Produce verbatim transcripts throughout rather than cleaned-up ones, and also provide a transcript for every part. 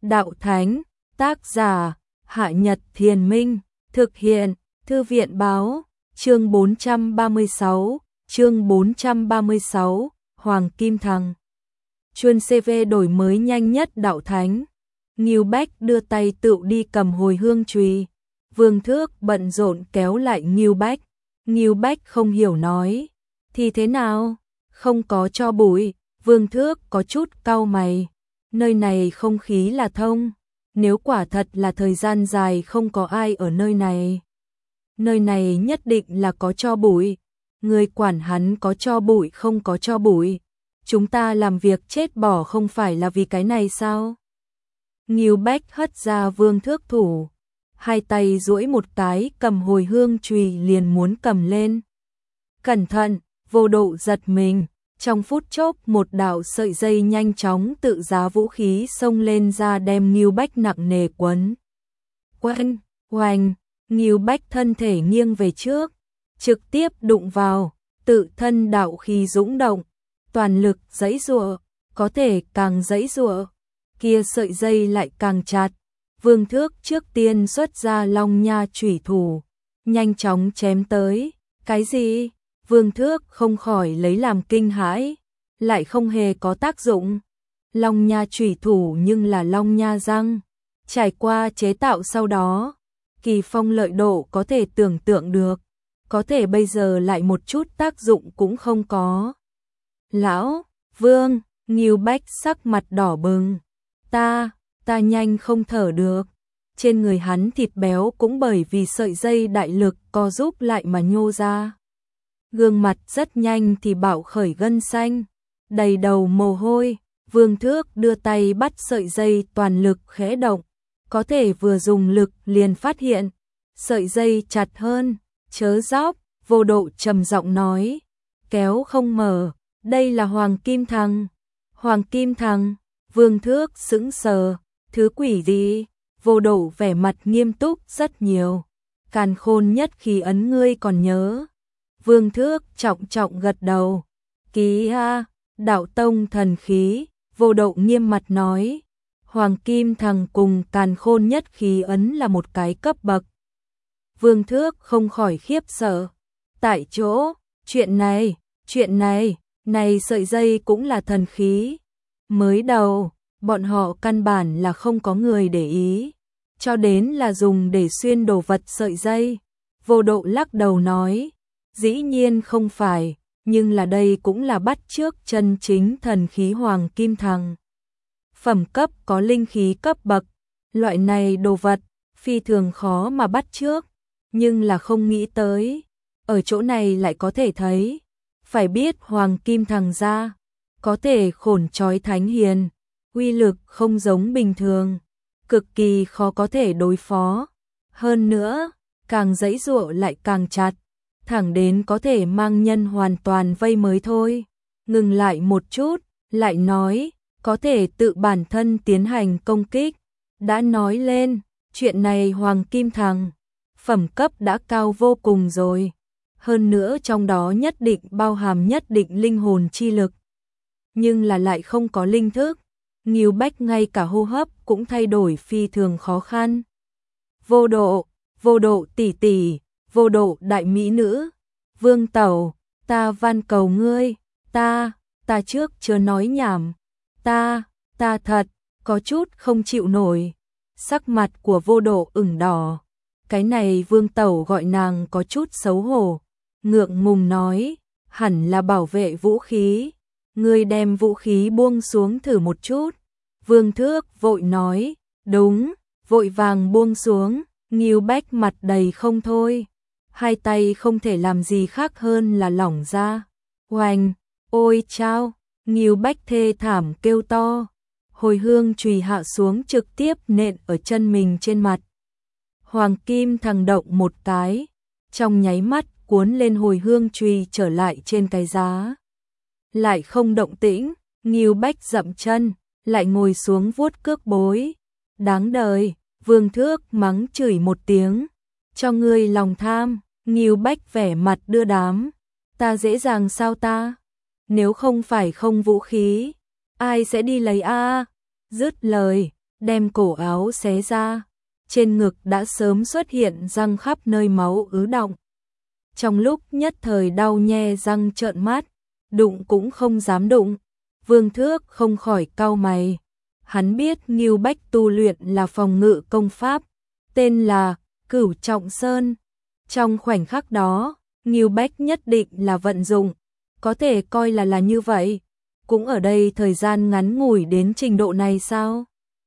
đạo thánh, tác giả, Hạ Nhật Thiền Minh, thực hiện, Thư viện báo, chương bốn trăm ba mươi sáu, chương bốn trăm ba mươi sáu, Hoàng Kim Thằng. Chuân xê vê đổi mới nhanh nhất đạo thánh. Ngưu Bách đưa tay tựu đi cầm hồi hương chùy. Vương Thước bận rộn kéo lại Ngưu Bách. Ngưu Bách không hiểu nói. Thì thế nào? Không có cho bụi. Vương Thước có chút cau mày. Nơi này không khí là thông. Nếu quả thật là thời gian dài không có ai ở nơi này. Nơi này nhất định là có cho bụi. Người quản hắn có cho bụi không có cho bụi. Chúng ta làm việc chết bỏ không phải là vì cái này sao? Ngưu Bách hất ra Vương Thước thủ. Hai tay duỗi một cái cầm hồi hương chùy liền muốn cầm lên. Cẩn thận, Vô Độ giật mình. Trong phút chốc một đạo sợi dây nhanh chóng tự giá vũ khí xông lên ra đem Ngưu Bách nặng nề quấn. Quanh, oanh, Ngưu Bách thân thể nghiêng về trước, trực tiếp đụng vào, tự thân đạo khí dũng động, toàn lực giãy giụa, có thể càng giãy giụa, kia sợi dây lại càng chặt. Vương Thước trước tiên xuất ra Long Nha chủy thủ, nhanh chóng chém tới. Cái gì? Vương Thước không khỏi lấy làm kinh hãi, lại không hề có tác dụng. Long Nha chủy thủ nhưng là Long Nha răng, trải qua chế tạo sau đó, kỳ phong lợi độ có thể tưởng tượng được, có thể bây giờ lại một chút tác dụng cũng không có. Lão, Vương, Ngưu Bách sắc mặt đỏ bừng. Ta, ta nhanh không thở được. Trên người hắn thịt béo cũng bởi vì sợi dây đại lực co giúp lại mà nhô ra. Gương mặt rất nhanh thì bạo khởi gân xanh, đầy đầu mồ hôi. Vương Thước đưa tay bắt sợi dây toàn lực khẽ động, có thể vừa dùng lực liền phát hiện sợi dây chặt hơn. Chớ róc, Vô Độ trầm giọng nói, kéo không mở, đây là Hoàng Kim Thằng. Hoàng Kim Thằng? Vương Thước sững sờ, thứ quỷ gì? Vô Độ vẻ mặt nghiêm túc rất nhiều. Càn Khôn nhất khí ấn ngươi còn nhớ? Vương Thước trọng trọng gật đầu. Ký ha, đạo tông thần khí. Vô Độ nghiêm mặt nói, Hoàng Kim Thằng cùng Càn Khôn nhất khí ấn là một cái cấp bậc. Vương Thước không khỏi khiếp sợ. Tại chỗ, chuyện này, chuyện này, này sợi dây cũng là thần khí. Mới đầu, bọn họ căn bản là không có người để ý, cho đến là dùng để xuyên đồ vật sợi dây. Vô Độ lắc đầu nói, dĩ nhiên không phải, nhưng là đây cũng là bắt chước chân chính thần khí Hoàng Kim Thằng. Phẩm cấp có linh khí cấp bậc, loại này đồ vật phi thường khó mà bắt chước, nhưng là không nghĩ tới, ở chỗ này lại có thể thấy. Phải biết Hoàng Kim Thằng ra, có thể khổn trói thánh hiền, uy lực không giống bình thường, cực kỳ khó có thể đối phó. Hơn nữa, càng giãy giụa lại càng chặt, thẳng đến có thể mang nhân hoàn toàn vây mới thôi. Ngừng lại một chút, lại nói, có thể tự bản thân tiến hành công kích. Đã nói lên, chuyện này Hoàng Kim Thằng, phẩm cấp đã cao vô cùng rồi. Hơn nữa trong đó nhất định bao hàm nhất định linh hồn chi lực. Nhưng là lại không có linh thức. Ngưu Bách ngay cả hô hấp cũng thay đổi phi thường khó khăn. Vô Độ, Vô Độ tỷ tỷ, Vô Độ đại mỹ nữ, Vương Tẩu, ta van cầu ngươi, ta, ta trước chưa nói nhảm, ta, ta thật, có chút không chịu nổi. Sắc mặt của Vô Độ ửng đỏ, cái này Vương Tẩu gọi nàng có chút xấu hổ, ngượng ngùng nói, hẳn là bảo vệ vũ khí, ngươi đem vũ khí buông xuống thử một chút. Vương Thước vội nói, đúng, vội vàng buông xuống. Ngưu Bách mặt đầy không thôi, hai tay không thể làm gì khác hơn là lỏng ra. Oanh, ôi chao, Ngưu Bách thê thảm kêu to, hồi hương chùy hạ xuống trực tiếp nện ở chân mình trên mặt. Hoàng Kim Thằng động một cái, trong nháy mắt cuốn lên hồi hương chùy trở lại trên cái giá. Lại không động tĩnh, Ngưu Bách dậm chân, lại ngồi xuống vuốt cước bối. Đáng đời, Vương Thước mắng chửi một tiếng, cho ngươi lòng tham. Ngưu Bách vẻ mặt đưa đám, ta dễ dàng sao ta? Nếu không phải không vũ khí, ai sẽ đi lấy a? Dứt lời, đem cổ áo xé ra, trên ngực đã sớm xuất hiện răng khắp nơi máu ứ đọng. Trong lúc nhất thời đau nhe răng trợn mắt, đụng cũng không dám đụng, Vương Thước không khỏi cau mày. Hắn biết Ngưu Bách tu luyện là phòng ngự công pháp, tên là Cửu Trọng Sơn. Trong khoảnh khắc đó, Ngưu Bách nhất định là vận dụng, có thể coi là là như vậy. Cũng ở đây thời gian ngắn ngủi đến trình độ này sao?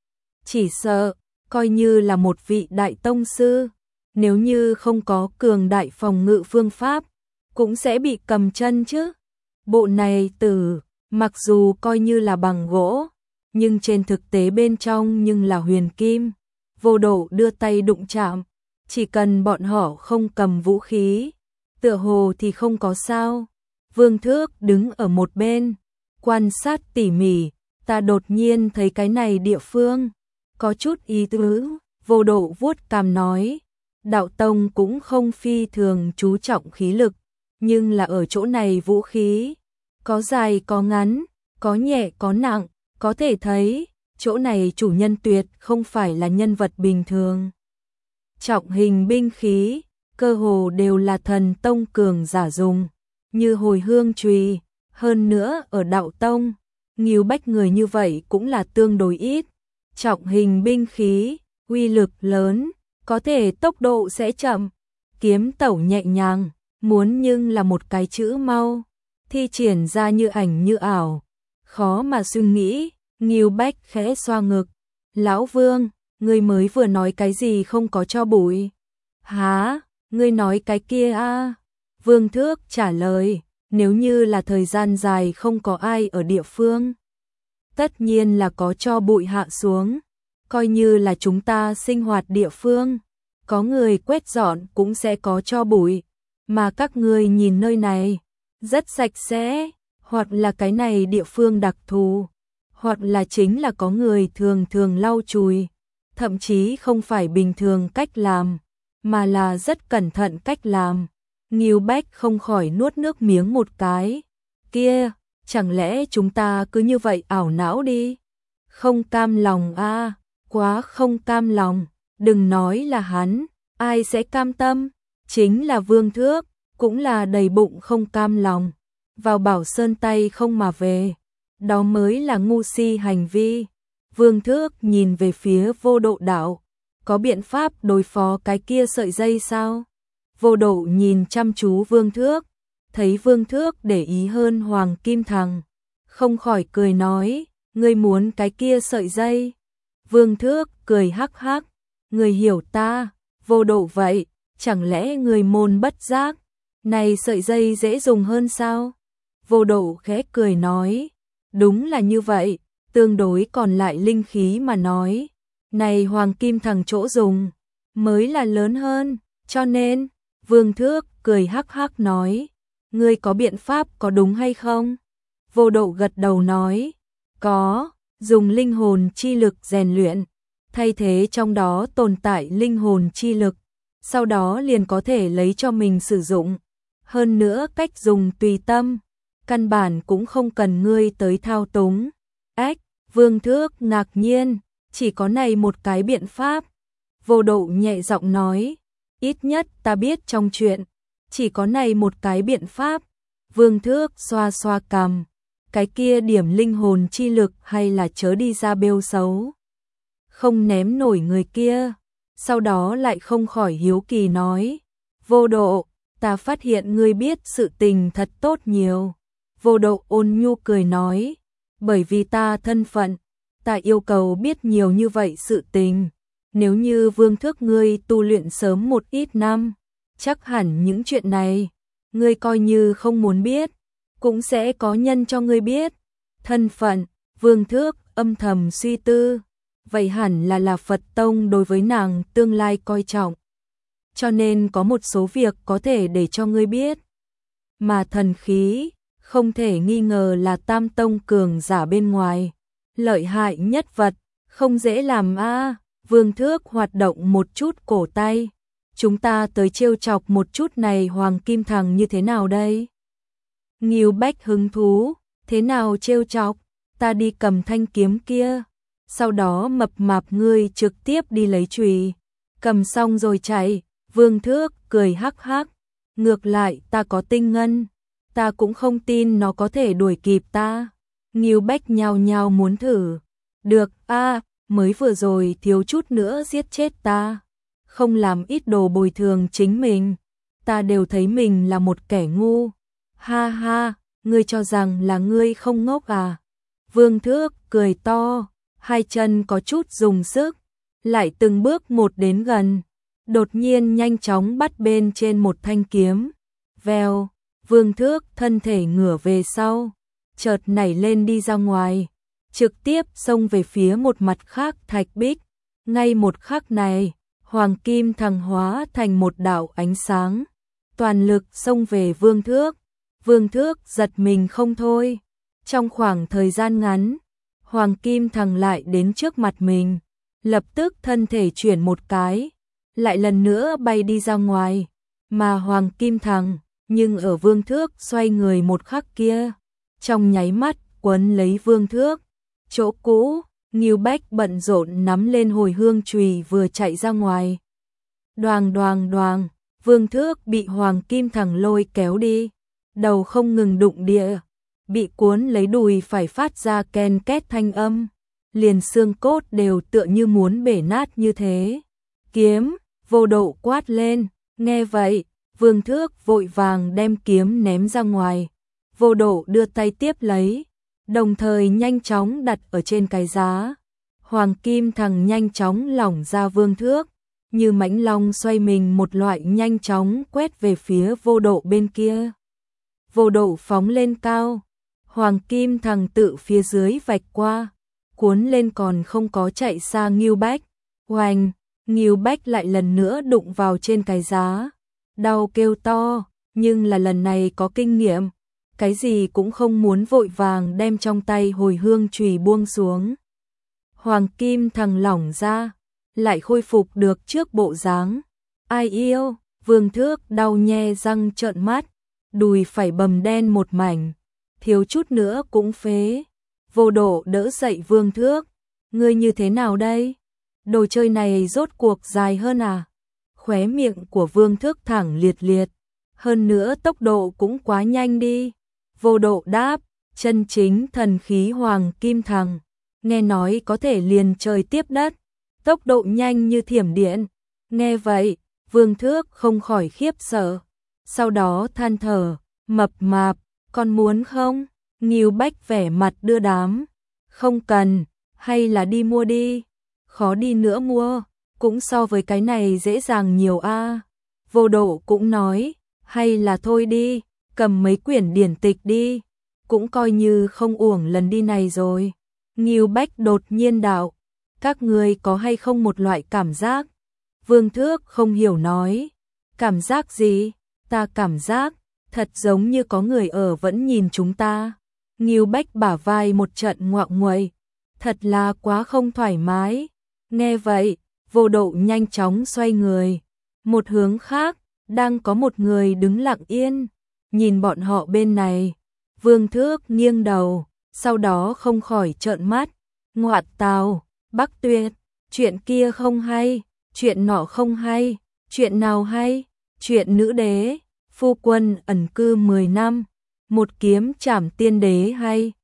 Chỉ sợ, coi như là một vị đại tông sư, nếu như không có cường đại phòng ngự phương pháp, cũng sẽ bị cầm chân chứ. Bộ này từ, mặc dù coi như là bằng gỗ, nhưng trên thực tế bên trong nhưng là huyền kim. Vô Độ đưa tay đụng chạm, chỉ cần bọn họ không cầm vũ khí, tựa hồ thì không có sao. Vương Thước đứng ở một bên, quan sát tỉ mỉ, ta đột nhiên thấy cái này địa phương có chút ý tứ. Vô Độ vuốt cằm nói, đạo tông cũng không phi thường chú trọng khí lực, nhưng là ở chỗ này vũ khí có dài có ngắn, có nhẹ có nặng, có thể thấy chỗ này chủ nhân tuyệt không phải là nhân vật bình thường. Trọng hình binh khí, cơ hồ đều là thần tông cường giả dùng, như hồi hương chùy, hơn nữa ở đạo tông, Ngưu Bách người như vậy cũng là tương đối ít. Trọng hình binh khí, uy lực lớn, có thể tốc độ sẽ chậm, kiếm tẩu nhẹ nhàng, muốn nhưng là một cái chữ mau, thi triển ra như ảnh như ảo, khó mà suy nghĩ. Ngưu Bách khẽ xoa ngực, lão Vương, ngươi mới vừa nói cái gì không có cho bụi? Hả, ngươi nói cái kia a? Vương Thước trả lời, nếu như là thời gian dài không có ai ở địa phương, tất nhiên là có cho bụi hạ xuống, coi như là chúng ta sinh hoạt địa phương, có người quét dọn cũng sẽ có cho bụi, mà các ngươi nhìn nơi này, rất sạch sẽ, hoặc là cái này địa phương đặc thù, hoặc là chính là có người thường thường lau chùi, thậm chí không phải bình thường cách làm, mà là rất cẩn thận cách làm. Ngưu Bách không khỏi nuốt nước miếng một cái, kia, chẳng lẽ chúng ta cứ như vậy ảo não đi? Không cam lòng a, à, quá không cam lòng, đừng nói là hắn, ai sẽ cam tâm? Chính là Vương Thước, cũng là đầy bụng không cam lòng, vào Bảo Sơn tay không mà về, đó mới là ngu si hành vi. Vương Thước nhìn về phía Vô Độ đạo, có biện pháp đối phó cái kia sợi dây sao? Vô Độ nhìn chăm chú Vương Thước, thấy Vương Thước để ý hơn Hoàng Kim Thằng, không khỏi cười nói, ngươi muốn cái kia sợi dây? Vương Thước cười hắc hắc, ngươi hiểu ta. Vô Độ vậy, chẳng lẽ ngươi môn bất giác, này sợi dây dễ dùng hơn sao? Vô Độ khẽ cười nói, đúng là như vậy, tương đối còn lại linh khí mà nói, này Hoàng Kim Thằng chỗ dùng mới là lớn hơn, cho nên, Vương Thước cười hắc hắc nói, ngươi có biện pháp có đúng hay không? Vô Độ gật đầu nói, có, dùng linh hồn chi lực rèn luyện, thay thế trong đó tồn tại linh hồn chi lực, sau đó liền có thể lấy cho mình sử dụng, hơn nữa cách dùng tùy tâm, căn bản cũng không cần ngươi tới thao túng. Ách, Vương Thước ngạc nhiên, chỉ có này một cái biện pháp. Vô Độ nhẹ giọng nói, ít nhất ta biết trong chuyện, chỉ có này một cái biện pháp. Vương Thước xoa xoa cằm, cái kia điểm linh hồn chi lực hay là chớ đi ra bêu xấu, không ném nổi người kia. Sau đó lại không khỏi hiếu kỳ nói, Vô Độ, ta phát hiện ngươi biết sự tình thật tốt nhiều. Vô Độ ôn nhu cười nói, bởi vì ta thân phận, ta yêu cầu biết nhiều như vậy sự tình. Nếu như Vương Thước ngươi tu luyện sớm một ít năm, chắc hẳn những chuyện này, ngươi coi như không muốn biết, cũng sẽ có nhân cho ngươi biết. Thân phận, Vương Thước âm thầm suy tư, vậy hẳn là là Phật Tông đối với nàng tương lai coi trọng, cho nên có một số việc có thể để cho ngươi biết. Mà thần khí, không thể nghi ngờ là Tam Tông cường giả bên ngoài, lợi hại nhất vật, không dễ làm a. À. Vương Thước hoạt động một chút cổ tay, chúng ta tới trêu chọc một chút này Hoàng Kim Thằng như thế nào đây? Ngưu Bách hứng thú, thế nào trêu chọc? Ta đi cầm thanh kiếm kia. sau đó mập mạp ngươi trực tiếp đi lấy chùy, cầm xong rồi chạy. Vương Thước cười hắc hắc, ngược lại ta có tinh ngân, ta cũng không tin nó có thể đuổi kịp ta. Ngưu Bách nhao nhao muốn thử. Được a, mới vừa rồi thiếu chút nữa giết chết ta, không làm ít đồ bồi thường chính mình, ta đều thấy mình là một kẻ ngu. Ha ha, ngươi cho rằng là ngươi không ngốc à? Vương Thước cười to, hai chân có chút dùng sức, lại từng bước một đến gần, đột nhiên nhanh chóng bắt bên trên một thanh kiếm. Vèo, Vương Thước thân thể ngửa về sau, chợt nảy lên đi ra ngoài, trực tiếp xông về phía một mặt khác thạch bích. Ngay một khắc này, hoàng kim thằng hóa thành một đạo ánh sáng, toàn lực xông về Vương Thước. Vương Thước giật mình không thôi. Trong khoảng thời gian ngắn, hoàng kim thằng lại đến trước mặt mình, lập tức thân thể chuyển một cái, lại lần nữa bay đi ra ngoài. Mà hoàng kim thằng, nhưng ở Vương Thước xoay người một khắc kia, trong nháy mắt quấn lấy Vương Thước. Chỗ cũ, Ngưu Bách bận rộn nắm lên hồi hương chùy vừa chạy ra ngoài. Đoàng đoàng đoàng, Vương Thước bị hoàng kim thằng lôi kéo đi, đầu không ngừng đụng địa, bị cuốn lấy đùi phải phát ra ken két thanh âm, liền xương cốt đều tựa như muốn bể nát như thế. Kiếm, Vô Độ quát lên, nghe vậy, Vương Thước vội vàng đem kiếm ném ra ngoài. Vô Độ đưa tay tiếp lấy, đồng thời nhanh chóng đặt ở trên cái giá. Hoàng kim thằng nhanh chóng lỏng ra Vương Thước, như mãnh long xoay mình một loại nhanh chóng quét về phía Vô Độ bên kia. Vô Độ phóng lên cao, hoàng kim thằng tự phía dưới vạch qua, cuốn lên còn không có chạy xa Ngưu Bách. Oanh, Ngưu Bách lại lần nữa đụng vào trên cái giá, đau kêu to, nhưng là lần này có kinh nghiệm, cái gì cũng không muốn vội vàng đem trong tay hồi hương chùy buông xuống. Hoàng kim thằng lỏng ra, lại khôi phục được trước bộ dáng. Ai yêu, Vương Thước đau nhe răng trợn mắt, đùi phải bầm đen một mảnh, thiếu chút nữa cũng phế. Vô Độ đỡ dậy Vương Thước, ngươi như thế nào đây? Đồ chơi này rốt cuộc dài hơn à? Khóe miệng của Vương Thước thẳng liệt liệt, hơn nữa tốc độ cũng quá nhanh đi. Vô Độ đáp, chân chính thần khí hoàng kim thằng, nghe nói có thể liền trời tiếp đất, tốc độ nhanh như thiểm điện. Nghe vậy, Vương Thước không khỏi khiếp sợ, sau đó than thở, mập mạp, con muốn không? Ngưu Bách vẻ mặt đưa đám, không cần, hay là đi mua đi, khó đi nữa mua, cũng so với cái này dễ dàng nhiều a. Vô Độ cũng nói, hay là thôi đi, cầm mấy quyển điển tịch đi, cũng coi như không uổng lần đi này rồi. Ngưu Bách đột nhiên đạo, các ngươi có hay không một loại cảm giác? Vương Thước không hiểu nói, cảm giác gì? Ta cảm giác, thật giống như có người ở vẫn nhìn chúng ta. Ngưu Bách bả vai một trận ngoạng nguậy, thật là quá không thoải mái. Nghe vậy, Vô Độ nhanh chóng xoay người, một hướng khác, đang có một người đứng lặng yên, nhìn bọn họ bên này. Vương Thước nghiêng đầu, sau đó không khỏi trợn mắt, ngoạn tào, Bắc Tuyệt, chuyện kia không hay, chuyện nọ không hay, chuyện nào hay, chuyện nữ đế, phu quân ẩn cư mười năm, một kiếm trảm tiên đế hay,